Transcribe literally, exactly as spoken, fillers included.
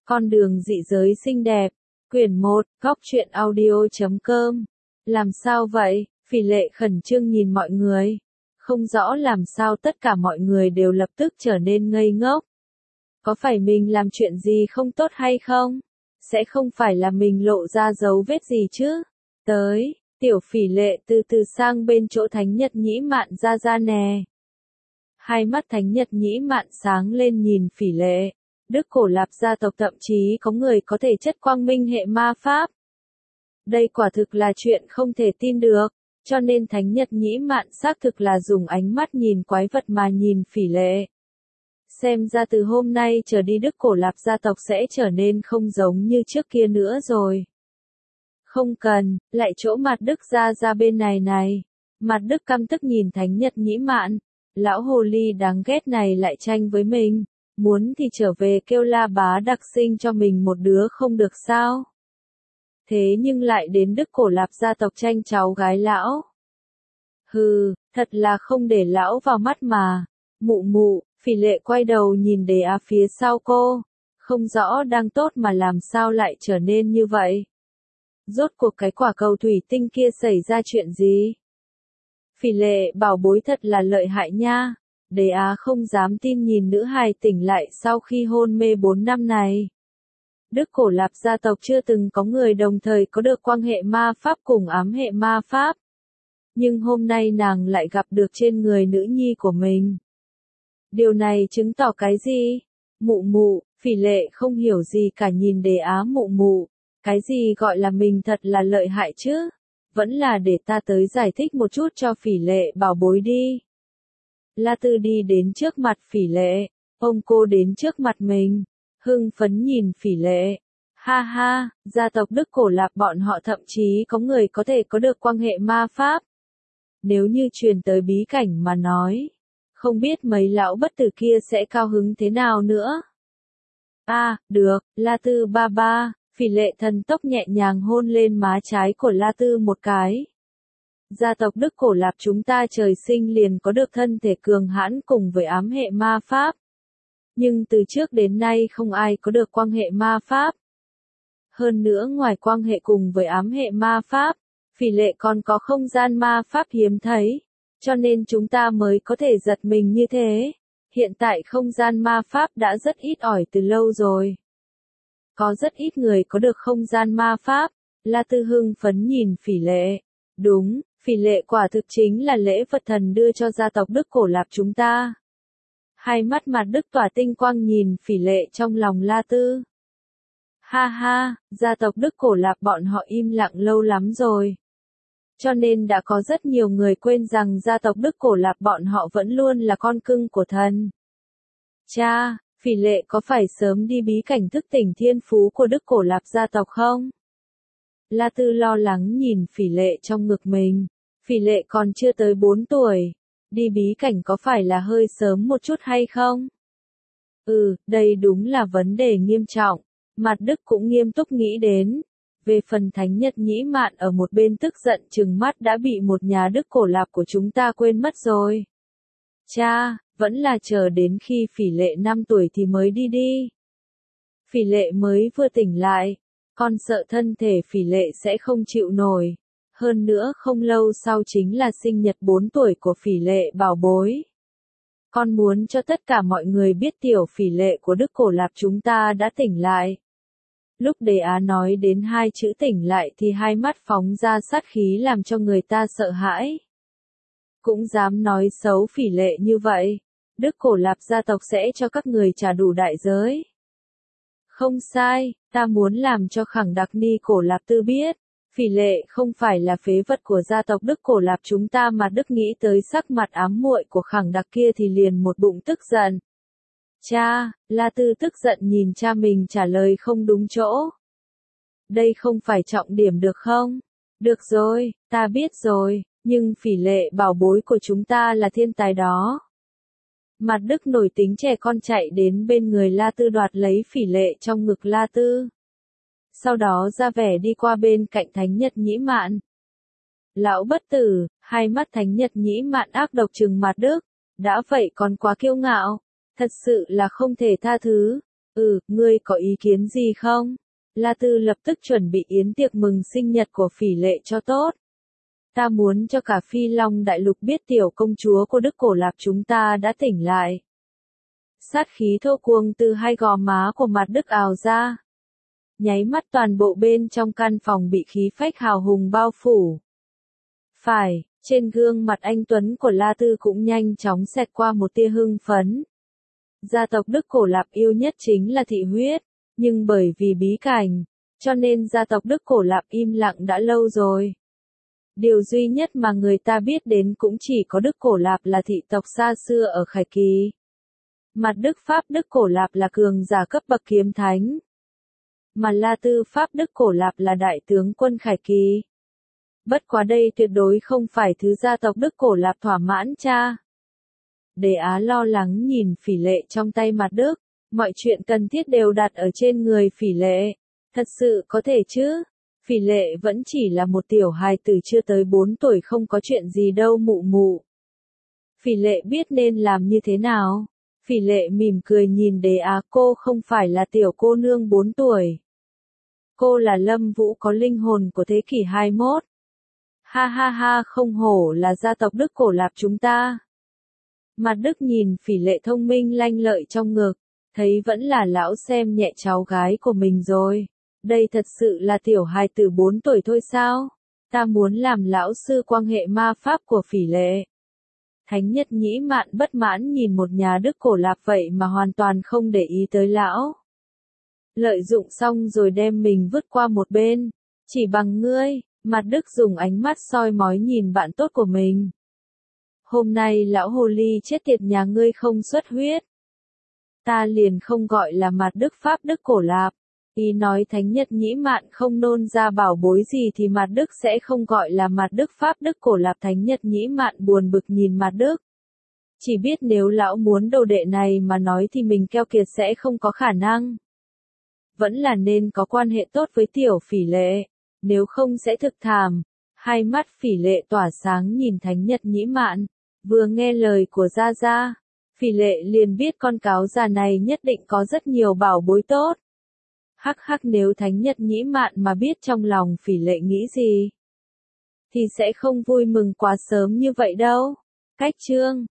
Con đường dị giới xinh đẹp. Quyển một, góc truyện audio chấm com. Làm sao vậy? Phỉ Lệ khẩn trương nhìn mọi người. Không rõ làm sao tất cả mọi người đều lập tức trở nên ngây ngốc. Có phải mình làm chuyện gì không tốt hay không? Sẽ không phải là mình lộ ra dấu vết gì chứ? Tới, Tiểu Phỉ Lệ từ từ sang bên chỗ Thánh Nhật Nhĩ Mạn ra ra nè. Hai mắt Thánh Nhật Nhĩ Mạn sáng lên nhìn Phỉ Lệ. Đức Cổ Lạp gia tộc thậm chí có người có thể chất quang minh hệ ma pháp. Đây quả thực là chuyện không thể tin được, cho nên Thánh Nhật Nhĩ Mạn xác thực là dùng ánh mắt nhìn quái vật mà nhìn Phỉ Lệ. Xem ra từ hôm nay trở đi Đức Cổ Lạp gia tộc sẽ trở nên không giống như trước kia nữa rồi. Không cần, lại chỗ Mặt Đức ra ra bên này này. Mặt Đức căm tức nhìn Thánh Nhật Nhĩ Mạn, lão hồ ly đáng ghét này lại tranh với mình. Muốn thì trở về kêu La Bá đặc sinh cho mình một đứa không được sao? Thế nhưng lại đến Đức Cổ Lạp gia tộc tranh cháu gái lão. Hừ, thật là không để lão vào mắt mà. Mụ mụ, Phỉ Lệ quay đầu nhìn Đề Á phía sau cô. Không rõ đang tốt mà làm sao lại trở nên như vậy. Rốt cuộc cái quả cầu thủy tinh kia xảy ra chuyện gì? Phỉ Lệ bảo bối thật là lợi hại nha. Đề Á không dám tin nhìn nữ hài tỉnh lại sau khi hôn mê bốn năm này. Đức Cổ Lạp gia tộc chưa từng có người đồng thời có được quan hệ ma pháp cùng ám hệ ma pháp. Nhưng hôm nay nàng lại gặp được trên người nữ nhi của mình. Điều này chứng tỏ cái gì? Mụ mụ, Phỉ Lệ không hiểu gì cả nhìn Đề Á mụ mụ. Cái gì gọi là mình thật là lợi hại chứ? Vẫn là để ta tới giải thích một chút cho Phỉ Lệ bảo bối đi. La Tư đi đến trước mặt Phỉ Lệ, ôm cô đến trước mặt mình, hưng phấn nhìn Phỉ Lệ. Ha ha, gia tộc Đức Cổ Lạp bọn họ thậm chí có người có thể có được quan hệ ma pháp. Nếu như truyền tới bí cảnh mà nói, không biết mấy lão bất tử kia sẽ cao hứng thế nào nữa. À, được, La Tư ba ba, Phỉ Lệ thần tốc nhẹ nhàng hôn lên má trái của La Tư một cái. Gia tộc Đức Cổ Lạp chúng ta trời sinh liền có được thân thể cường hãn cùng với ám hệ ma pháp. Nhưng từ trước đến nay không ai có được quan hệ ma pháp. Hơn nữa ngoài quan hệ cùng với ám hệ ma pháp, Phỉ Lệ còn có không gian ma pháp hiếm thấy. Cho nên chúng ta mới có thể giật mình như thế. Hiện tại không gian ma pháp đã rất ít ỏi từ lâu rồi. Có rất ít người có được không gian ma pháp. La Tư hưng phấn nhìn Phỉ Lệ. Đúng, Phỉ Lệ quả thực chính là lễ vật thần đưa cho gia tộc Đức Cổ Lạp chúng ta. Hai mắt Mặt Đức tỏa tinh quang nhìn Phỉ Lệ trong lòng La Tư. Ha ha, gia tộc Đức Cổ Lạp bọn họ im lặng lâu lắm rồi. Cho nên đã có rất nhiều người quên rằng gia tộc Đức Cổ Lạp bọn họ vẫn luôn là con cưng của thần. Cha, Phỉ Lệ có phải sớm đi bí cảnh thức tỉnh thiên phú của Đức Cổ Lạp gia tộc không? La Tư lo lắng nhìn Phỉ Lệ trong ngực mình. Phỉ Lệ còn chưa tới bốn tuổi. Đi bí cảnh có phải là hơi sớm một chút hay không? Ừ, đây đúng là vấn đề nghiêm trọng. Mặt Đức cũng nghiêm túc nghĩ đến. Về phần Thánh Nhật Nhĩ Mạn ở một bên tức giận trừng mắt đã bị một nhà Đức Cổ Lạp của chúng ta quên mất rồi. Cha, vẫn là chờ đến khi Phỉ Lệ năm tuổi thì mới đi đi. Phỉ Lệ mới vừa tỉnh lại. Con sợ thân thể Phỉ Lệ sẽ không chịu nổi. Hơn nữa không lâu sau chính là sinh nhật bốn tuổi của Phỉ Lệ bảo bối. Con muốn cho tất cả mọi người biết tiểu Phỉ Lệ của Đức Cổ Lạp chúng ta đã tỉnh lại. Lúc Đề Á nói đến hai chữ tỉnh lại thì hai mắt phóng ra sát khí làm cho người ta sợ hãi. Cũng dám nói xấu Phỉ Lệ như vậy. Đức Cổ Lạp gia tộc sẽ cho các người trả đủ đại giới. Không sai, ta muốn làm cho Khẳng Đặc Ni Cổ Lạp Tư biết. Phỉ Lệ không phải là phế vật của gia tộc Đức Cổ Lạp chúng ta mà Đức nghĩ tới sắc mặt ám muội của Khẳng Đặc kia thì liền một bụng tức giận. Cha, La Tư tức giận nhìn cha mình trả lời không đúng chỗ. Đây không phải trọng điểm được không? Được rồi, ta biết rồi, nhưng Phỉ Lệ bảo bối của chúng ta là thiên tài đó. Mặt Đức nổi tính trẻ con chạy đến bên người La Tư đoạt lấy Phỉ Lệ trong ngực La Tư. Sau đó ra vẻ đi qua bên cạnh Thánh Nhật Nhĩ Mạn. Lão bất tử, hai mắt Thánh Nhật Nhĩ Mạn ác độc trừng Mặt Đức. Đã vậy còn quá kiêu ngạo. Thật sự là không thể tha thứ. Ừ, ngươi có ý kiến gì không? La Tư lập tức chuẩn bị yến tiệc mừng sinh nhật của Phỉ Lệ cho tốt. Ta muốn cho cả Phi Long Đại Lục biết tiểu công chúa của Đức Cổ Lạp chúng ta đã tỉnh lại. Sát khí thô cuồng từ hai gò má của mặt Đức ào ra. Nháy mắt toàn bộ bên trong căn phòng bị khí phách hào hùng bao phủ. Phải, trên gương mặt anh Tuấn của La Tư cũng nhanh chóng xẹt qua một tia hưng phấn. Gia tộc Đức Cổ Lạp yêu nhất chính là thị huyết, nhưng bởi vì bí cảnh, cho nên gia tộc Đức Cổ Lạp im lặng đã lâu rồi. Điều duy nhất mà người ta biết đến cũng chỉ có Đức Cổ Lạp là thị tộc xa xưa ở Khải Kỳ. Mặt Đức Pháp Đức Cổ Lạp là cường giả cấp bậc kiếm thánh. Mà La Tư Pháp Đức Cổ Lạp là đại tướng quân Khải Kỳ. Bất quá đây tuyệt đối không phải thứ gia tộc Đức Cổ Lạp thỏa mãn cha. Đế Á lo lắng nhìn Phỉ Lệ trong tay mặt Đức, mọi chuyện cần thiết đều đặt ở trên người Phỉ Lệ. Thật sự có thể chứ? Phỉ Lệ vẫn chỉ là một tiểu hài tử chưa tới bốn tuổi, không có chuyện gì đâu mụ mụ. Phỉ Lệ biết nên làm như thế nào? Phỉ Lệ mỉm cười nhìn Đế Á, cô không phải là tiểu cô nương bốn tuổi. Cô là Lâm Vũ có linh hồn của thế kỷ hai mươi mốt. Ha ha ha, không hổ là gia tộc Đức Cổ Lạp chúng ta. Mặt Đức nhìn Phỉ Lệ thông minh lanh lợi trong ngực, thấy vẫn là lão xem nhẹ cháu gái của mình rồi. Đây thật sự là tiểu hài tử bốn tuổi thôi sao? Ta muốn làm lão sư quan hệ ma pháp của Phỉ Lệ. Thánh Nhất Nhĩ Mạn bất mãn nhìn một nhà Đức Cổ Lạp vậy mà hoàn toàn không để ý tới lão. Lợi dụng xong rồi đem mình vứt qua một bên. Chỉ bằng ngươi, mặt Đức dùng ánh mắt soi mói nhìn bạn tốt của mình. Hôm nay lão hồ ly chết tiệt nhà ngươi không xuất huyết. Ta liền không gọi là mặt Đức Pháp Đức Cổ Lạp. Ý nói Thánh Nhất Nhĩ Mạn không nôn ra bảo bối gì thì mặt Đức sẽ không gọi là mặt Đức Pháp Đức Cổ Lạp. Thánh Nhất Nhĩ Mạn buồn bực nhìn mặt Đức. Chỉ biết nếu lão muốn đồ đệ này mà nói thì mình keo kiệt sẽ không có khả năng. Vẫn là nên có quan hệ tốt với tiểu Phỉ Lệ, nếu không sẽ thực thảm. Hai mắt Phỉ Lệ tỏa sáng nhìn Thánh Nhất Nhĩ Mạn, vừa nghe lời của Gia Gia, Phỉ Lệ liền biết con cáo già này nhất định có rất nhiều bảo bối tốt. Hắc hắc, nếu Thánh Nhất Nhĩ Mạn mà biết trong lòng Phỉ Lệ nghĩ gì, thì sẽ không vui mừng quá sớm như vậy đâu. Cách chương